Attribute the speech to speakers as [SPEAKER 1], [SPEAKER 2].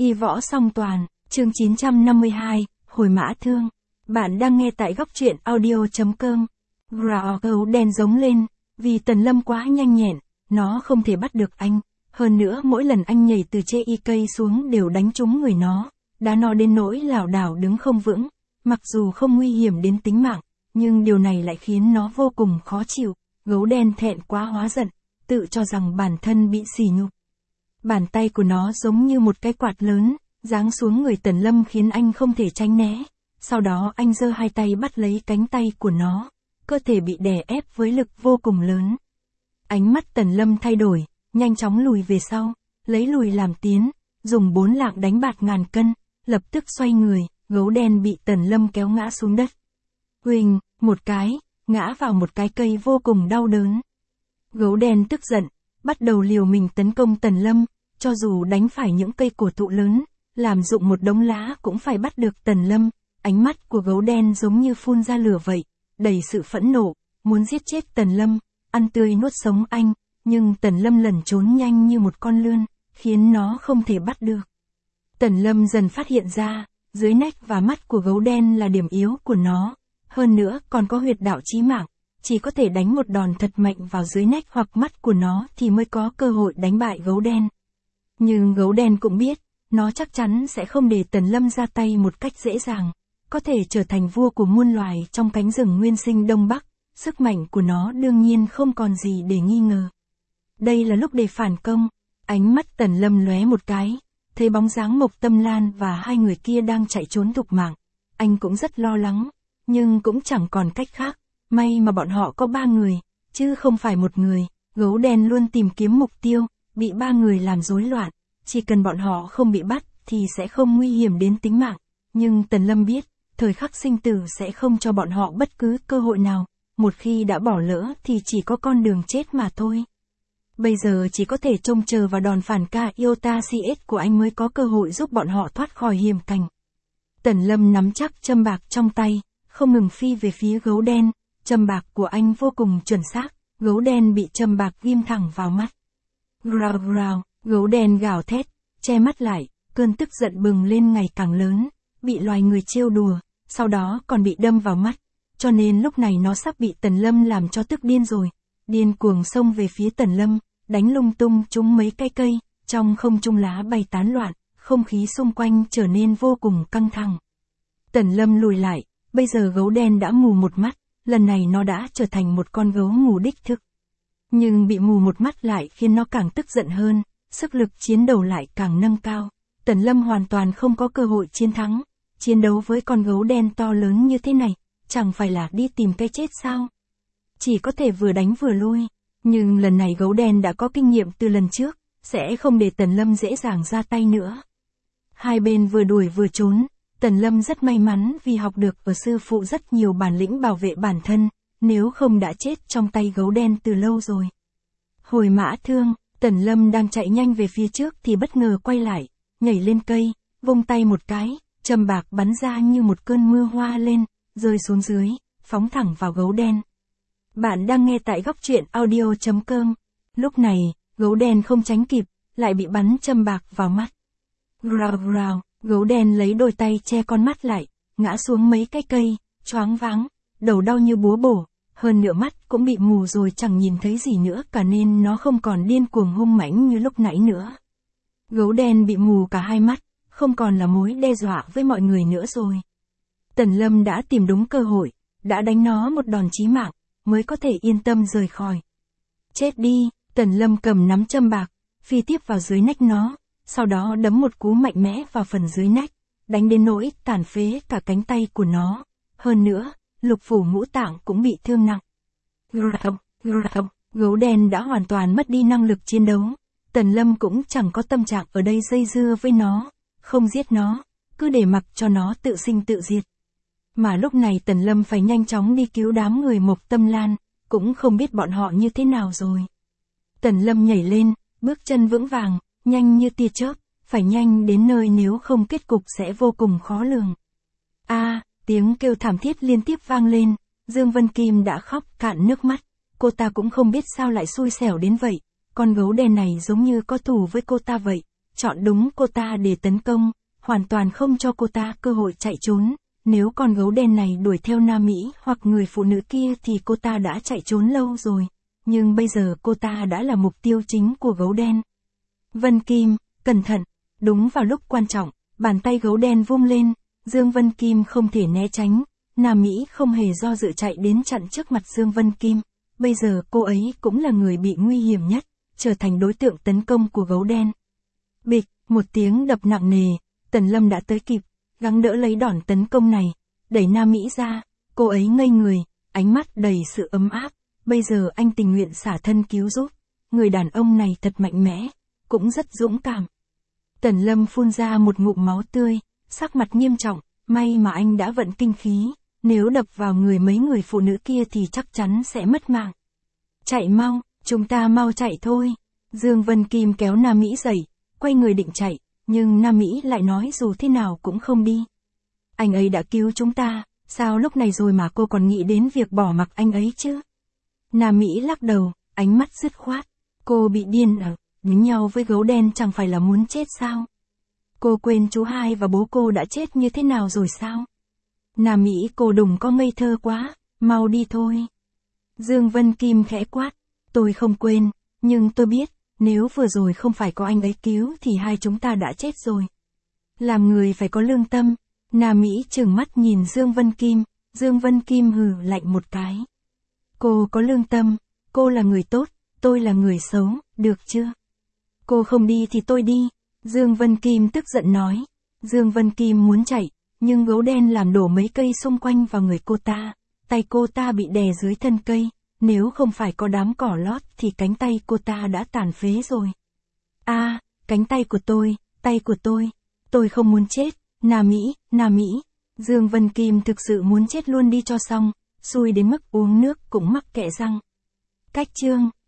[SPEAKER 1] Y võ song toàn, chương 952, hồi mã thương. Bạn đang nghe tại góc truyện audio.com. Rào gấu đen giống lên, vì Tần Lâm quá nhanh nhẹn, nó không thể bắt được anh. Hơn nữa mỗi lần anh nhảy từ trên y cây xuống đều đánh trúng người nó, đá nó đến nỗi lảo đảo đứng không vững. Mặc dù không nguy hiểm đến tính mạng, nhưng điều này lại khiến nó vô cùng khó chịu. Gấu đen thẹn quá hóa giận, tự cho rằng bản thân bị sỉ nhục. Bàn tay của nó giống như một cái quạt lớn, giáng xuống người Tần Lâm khiến anh không thể tránh né. Sau đó anh giơ hai tay bắt lấy cánh tay của nó, cơ thể bị đè ép với lực vô cùng lớn. Ánh mắt Tần Lâm thay đổi, nhanh chóng lùi về sau, lấy lùi làm tiến, dùng 4 lạng đánh bạt ngàn cân, lập tức xoay người, gấu đen bị Tần Lâm kéo ngã xuống đất. Huỳnh, một cái, ngã vào một cái cây vô cùng đau đớn. Gấu đen tức giận, bắt đầu liều mình tấn công Tần Lâm, cho dù đánh phải những cây cổ thụ lớn, làm rụng một đống lá cũng phải bắt được Tần Lâm. Ánh mắt của gấu đen giống như phun ra lửa vậy, đầy sự phẫn nộ, muốn giết chết Tần Lâm, ăn tươi nuốt sống anh, nhưng Tần Lâm lẩn trốn nhanh như một con lươn, khiến nó không thể bắt được. Tần Lâm dần phát hiện ra, dưới nách và mắt của gấu đen là điểm yếu của nó, hơn nữa còn có huyệt đạo chí mạng, chỉ có thể đánh một đòn thật mạnh vào dưới nách hoặc mắt của nó thì mới có cơ hội đánh bại gấu đen. Nhưng gấu đen cũng biết, nó chắc chắn sẽ không để Tần Lâm ra tay một cách dễ dàng, có thể trở thành vua của muôn loài trong cánh rừng nguyên sinh Đông Bắc, sức mạnh của nó đương nhiên không còn gì để nghi ngờ. Đây là lúc để phản công, ánh mắt Tần Lâm lóe một cái, thấy bóng dáng Mộc Tâm Lan và hai người kia đang chạy trốn thục mạng. Anh cũng rất lo lắng, nhưng cũng chẳng còn cách khác, may mà bọn họ có 3 người, chứ không phải một người. Gấu đen luôn tìm kiếm mục tiêu, bị 3 người làm rối loạn, chỉ cần bọn họ không bị bắt thì sẽ không nguy hiểm đến tính mạng. Nhưng Tần Lâm biết, thời khắc sinh tử sẽ không cho bọn họ bất cứ cơ hội nào, một khi đã bỏ lỡ thì chỉ có con đường chết mà thôi. Bây giờ chỉ có thể trông chờ vào đòn phản ca Iota CS của anh mới có cơ hội giúp bọn họ thoát khỏi hiểm cảnh. Tần Lâm nắm chắc châm bạc trong tay, không ngừng phi về phía gấu đen, châm bạc của anh vô cùng chuẩn xác, gấu đen bị châm bạc ghim thẳng vào mắt. Rào rào, gấu đen gào thét, che mắt lại, cơn tức giận bừng lên ngày càng lớn, bị loài người trêu đùa, sau đó còn bị đâm vào mắt, cho nên lúc này nó sắp bị Tần Lâm làm cho tức điên rồi, điên cuồng xông về phía Tần Lâm, đánh lung tung trúng mấy cái cây, trong không trung lá bay tán loạn, không khí xung quanh trở nên vô cùng căng thẳng. Tần Lâm lùi lại, bây giờ gấu đen đã mù một mắt, lần này nó đã trở thành một con gấu mù đích thực. Nhưng bị mù một mắt lại khiến nó càng tức giận hơn, sức lực chiến đấu lại càng nâng cao. Tần Lâm hoàn toàn không có cơ hội chiến thắng, chiến đấu với con gấu đen to lớn như thế này, chẳng phải là đi tìm cái chết sao? Chỉ có thể vừa đánh vừa lui, nhưng lần này gấu đen đã có kinh nghiệm từ lần trước, sẽ không để Tần Lâm dễ dàng ra tay nữa. Hai bên vừa đuổi vừa trốn, Tần Lâm rất may mắn vì học được ở sư phụ rất nhiều bản lĩnh bảo vệ bản thân, nếu không đã chết trong tay gấu đen từ lâu rồi. Hồi mã thương, Tần Lâm đang chạy nhanh về phía trước thì bất ngờ quay lại, nhảy lên cây, vung tay một cái, châm bạc bắn ra như một cơn mưa hoa lên, rơi xuống dưới, phóng thẳng vào gấu đen. Bạn đang nghe tại góc truyện audio.com. Lúc này, gấu đen không tránh kịp, lại bị bắn châm bạc vào mắt. Rào rào, gấu đen lấy đôi tay che con mắt lại, ngã xuống mấy cái cây, choáng váng, đầu đau như búa bổ, hơn nửa mắt cũng bị mù rồi chẳng nhìn thấy gì nữa cả nên nó không còn điên cuồng hung mãnh như lúc nãy nữa. Gấu đen bị mù cả hai mắt, không còn là mối đe dọa với mọi người nữa rồi. Tần Lâm đã tìm đúng cơ hội, đã đánh nó một đòn chí mạng, mới có thể yên tâm rời khỏi. Chết đi, Tần Lâm cầm nắm châm bạc, phi tiếp vào dưới nách nó, sau đó đấm một cú mạnh mẽ vào phần dưới nách, đánh đến nỗi tàn phế cả cánh tay của nó. Hơn nữa, lục phủ ngũ tạng cũng bị thương nặng. Gấu đen đã hoàn toàn mất đi năng lực chiến đấu. Tần Lâm cũng chẳng có tâm trạng ở đây dây dưa với nó, không giết nó, cứ để mặc cho nó tự sinh tự diệt. Mà lúc này Tần Lâm phải nhanh chóng đi cứu đám người Mộc Tâm Lan, cũng không biết bọn họ như thế nào rồi. Tần Lâm nhảy lên, bước chân vững vàng, nhanh như tia chớp, phải nhanh đến nơi nếu không kết cục sẽ vô cùng khó lường. Tiếng kêu thảm thiết liên tiếp vang lên, Dương Vân Kim đã khóc cạn nước mắt, cô ta cũng không biết sao lại xui xẻo đến vậy, con gấu đen này giống như có thù với cô ta vậy, chọn đúng cô ta để tấn công, hoàn toàn không cho cô ta cơ hội chạy trốn. Nếu con gấu đen này đuổi theo Nam Mỹ hoặc người phụ nữ kia thì cô ta đã chạy trốn lâu rồi. Nhưng bây giờ cô ta đã là mục tiêu chính của gấu đen. Vân Kim, cẩn thận. Đúng vào lúc quan trọng, bàn tay gấu đen vung lên, Dương Vân Kim không thể né tránh. Nam Mỹ không hề do dự chạy đến chặn trước mặt Dương Vân Kim. Bây giờ cô ấy cũng là người bị nguy hiểm nhất, trở thành đối tượng tấn công của gấu đen. Bịch, một tiếng đập nặng nề, Tần Lâm đã tới kịp, gắng đỡ lấy đòn tấn công này, đẩy Nam Mỹ ra, cô ấy ngây người, ánh mắt đầy sự ấm áp, bây giờ anh tình nguyện xả thân cứu giúp, người đàn ông này thật mạnh mẽ, cũng rất dũng cảm. Tần Lâm phun ra một ngụm máu tươi, sắc mặt nghiêm trọng, may mà anh đã vận kinh khí, nếu đập vào người mấy người phụ nữ kia thì chắc chắn sẽ mất mạng. Chạy mau, chúng ta mau chạy thôi. Dương Vân Kim kéo Nam Mỹ dậy, quay người định chạy, nhưng Nam Mỹ lại nói dù thế nào cũng không đi. Anh ấy đã cứu chúng ta, sao lúc này rồi mà cô còn nghĩ đến việc bỏ mặc anh ấy chứ? Nam Mỹ lắc đầu, ánh mắt dứt khoát. Cô bị điên à, đánh nhau với gấu đen chẳng phải là muốn chết sao? Cô quên chú hai và bố cô đã chết như thế nào rồi sao? Nam Mỹ cô đừng có ngây thơ quá, mau đi thôi. Dương Vân Kim khẽ quát, tôi không quên, nhưng tôi biết, nếu vừa rồi không phải có anh ấy cứu thì hai chúng ta đã chết rồi. Làm người phải có lương tâm. Nam Mỹ trừng mắt nhìn Dương Vân Kim, Dương Vân Kim hừ lạnh một cái. Cô có lương tâm, cô là người tốt, tôi là người xấu, được chưa? Cô không đi thì tôi đi, Dương Vân Kim tức giận nói. Dương Vân Kim muốn chạy, nhưng gấu đen làm đổ mấy cây xung quanh vào người cô ta, tay cô ta bị đè dưới thân cây, nếu không phải có đám cỏ lót thì cánh tay cô ta đã tàn phế rồi. A, cánh tay của tôi không muốn chết, Nam Mỹ, Dương Vân Kim thực sự muốn chết luôn đi cho xong, xui đến mức uống nước cũng mắc kẽ răng. Cách chương